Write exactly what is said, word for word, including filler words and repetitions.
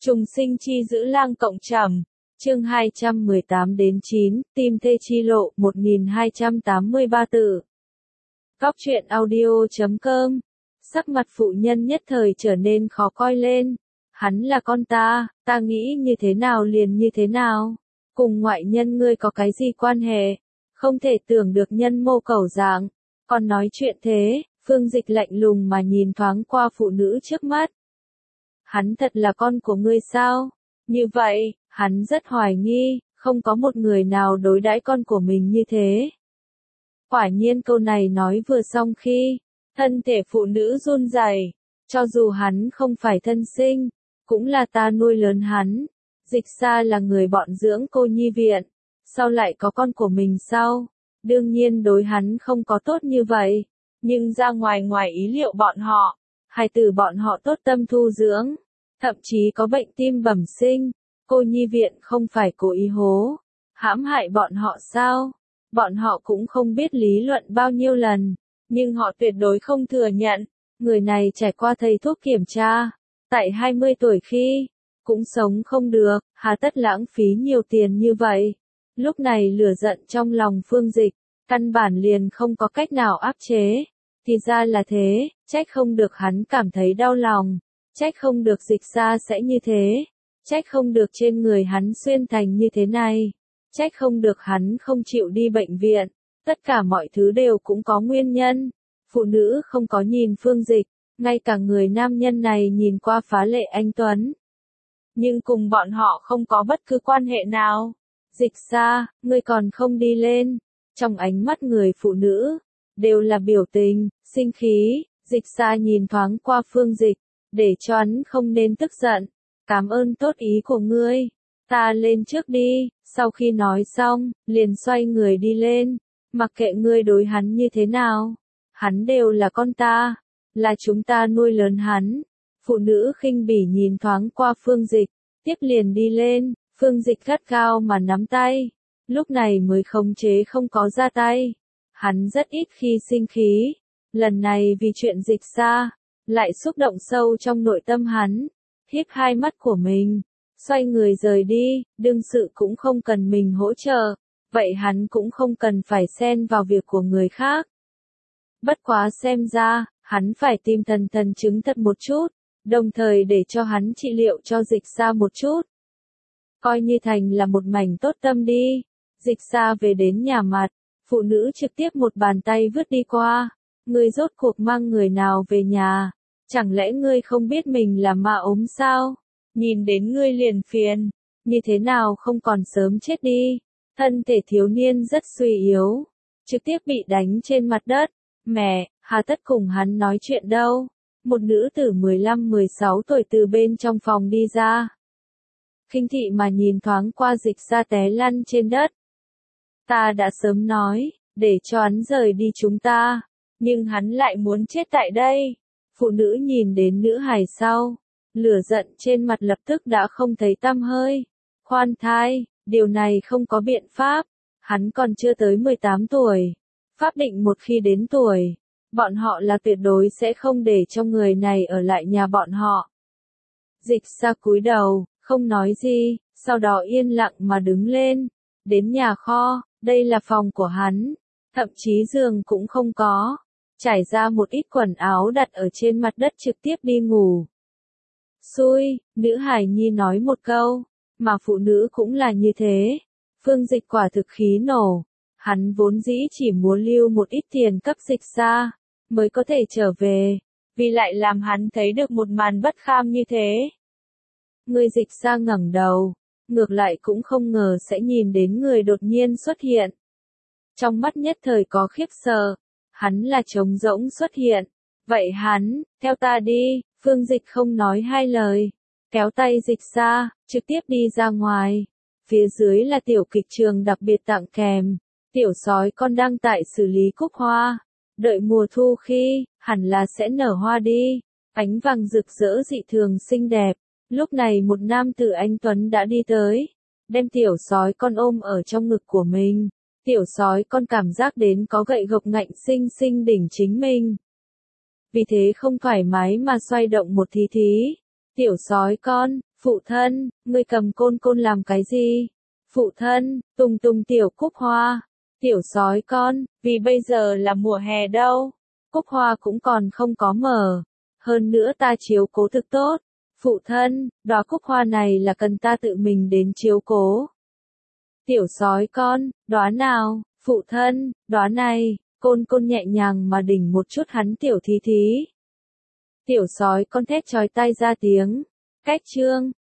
Trùng sinh chi giữ lang cộng trầm. Chương hai trăm mười tám đến chín, Tim thê chi lộ, một nghìn hai trăm tám mươi ba tự. Góc truyện audio chấm com. Sắc mặt phụ nhân nhất thời trở nên khó coi lên. Hắn là con ta, ta nghĩ như thế nào liền như thế nào. Cùng ngoại nhân ngươi có cái gì quan hệ? Không thể tưởng được nhân mô cầu dạng. Còn nói chuyện thế, Phương Dịch lạnh lùng mà nhìn thoáng qua phụ nữ trước mắt. Hắn thật là con của ngươi sao? Như vậy, hắn rất hoài nghi, không có một người nào đối đãi con của mình như thế. Quả nhiên câu này nói vừa xong khi, thân thể phụ nữ run rẩy, cho dù hắn không phải thân sinh, cũng là ta nuôi lớn hắn. Dịch Sa là người bọn dưỡng cô nhi viện, sao lại có con của mình sao? Đương nhiên đối hắn không có tốt như vậy, nhưng ra ngoài ngoài ý liệu bọn họ, hài tử bọn họ tốt tâm thu dưỡng, thậm chí có bệnh tim bẩm sinh, cô nhi viện không phải cố ý hố, hãm hại bọn họ sao? Bọn họ cũng không biết lý luận bao nhiêu lần, nhưng họ tuyệt đối không thừa nhận, người này trải qua thầy thuốc kiểm tra, tại hai mươi tuổi khi, cũng sống không được, hà tất lãng phí nhiều tiền như vậy. Lúc này lửa giận trong lòng Phương Dịch, căn bản liền không có cách nào áp chế. Thì ra là thế, trách không được hắn cảm thấy đau lòng, trách không được Dịch Sa sẽ như thế, trách không được trên người hắn xuyên thành như thế này, trách không được hắn không chịu đi bệnh viện, tất cả mọi thứ đều cũng có nguyên nhân. Phụ nữ không có nhìn Phương Dịch, ngay cả người nam nhân này nhìn qua phá lệ anh tuấn, nhưng cùng bọn họ không có bất cứ quan hệ nào. Dịch Sa, ngươi còn không đi lên. Trong ánh mắt người phụ nữ, đều là biểu tình, sinh khí. Dịch Sa nhìn thoáng qua Phương Dịch, để cho hắn không nên tức giận. Cảm ơn tốt ý của ngươi, ta lên trước đi. Sau khi nói xong, liền xoay người đi lên. Mặc kệ ngươi đối hắn như thế nào, hắn đều là con ta, là chúng ta nuôi lớn hắn. Phụ nữ khinh bỉ nhìn thoáng qua Phương Dịch, tiếp liền đi lên. Phương Dịch gắt gao mà nắm tay, lúc này mới khống chế không có ra tay. Hắn rất ít khi sinh khí, lần này vì chuyện Dịch Sa, lại xúc động sâu trong nội tâm hắn, híp hai mắt của mình, xoay người rời đi, đương sự cũng không cần mình hỗ trợ, vậy hắn cũng không cần phải xen vào việc của người khác. Bất quá xem ra, hắn phải tìm thần thần chứng thật một chút, đồng thời để cho hắn trị liệu cho Dịch Sa một chút. Coi như thành là một mảnh tốt tâm đi. Dịch Sa về đến nhà mặt, phụ nữ trực tiếp một bàn tay vứt đi qua. Ngươi rốt cuộc mang người nào về nhà? Chẳng lẽ ngươi không biết mình là ma ốm sao? Nhìn đến ngươi liền phiền, như thế nào không còn sớm chết đi? Thân thể thiếu niên rất suy yếu, trực tiếp bị đánh trên mặt đất. Mẹ, hà tất cùng hắn nói chuyện đâu? Một nữ tử mười lăm mười sáu tuổi từ bên trong phòng đi ra, khinh thị mà nhìn thoáng qua Dịch Sa té lăn trên đất. Ta đã sớm nói, để cho hắn rời đi chúng ta, nhưng hắn lại muốn chết tại đây. Phụ nữ nhìn đến nữ hài sau, lửa giận trên mặt lập tức đã không thấy tăm hơi. Khoan thai, điều này không có biện pháp, hắn còn chưa tới mười tám tuổi. Pháp định một khi đến tuổi, bọn họ là tuyệt đối sẽ không để cho người này ở lại nhà bọn họ. Dịch Sa cúi đầu, không nói gì, sau đó yên lặng mà đứng lên, đến nhà kho, đây là phòng của hắn, thậm chí giường cũng không có, trải ra một ít quần áo đặt ở trên mặt đất trực tiếp đi ngủ. Xui, nữ hài nhi nói một câu, mà phụ nữ cũng là như thế. Phương Dịch quả thực khí nổ, hắn vốn dĩ chỉ muốn lưu một ít tiền cấp Dịch Sa, mới có thể trở về, vì lại làm hắn thấy được một màn bất kham như thế. Người Dịch Sa ngẩng đầu, ngược lại cũng không ngờ sẽ nhìn đến người đột nhiên xuất hiện. Trong mắt nhất thời có khiếp sợ, hắn là trống rỗng xuất hiện. Vậy hắn, theo ta đi. Phương Dịch không nói hai lời, kéo tay Dịch Sa, trực tiếp đi ra ngoài. Phía dưới là tiểu kịch trường đặc biệt tặng kèm, tiểu sói con đang tại xử lý cúc hoa. Đợi mùa thu khi, hẳn là sẽ nở hoa đi, ánh vàng rực rỡ dị thường xinh đẹp. Lúc này một nam tử anh tuấn đã đi tới, đem tiểu sói con ôm ở trong ngực của mình. Tiểu sói con cảm giác đến có gậy gộc ngạnh sinh sinh đỉnh chính mình. Vì thế không thoải mái mà xoay động một tí tí. Tiểu sói con, phụ thân, ngươi cầm côn côn làm cái gì? Phụ thân, tung tung tiểu cúc hoa. Tiểu sói con, vì bây giờ là mùa hè đâu. Cúc hoa cũng còn không có mở. Hơn nữa ta chiếu cố thực tốt. Phụ thân, đóa cúc hoa này là cần ta tự mình đến chiếu cố. Tiểu sói con, đóa nào? Phụ thân, đóa này. Côn côn nhẹ nhàng mà đỉnh một chút hắn tiểu thí thí. Tiểu sói con thét chói tai ra tiếng. Cách chương.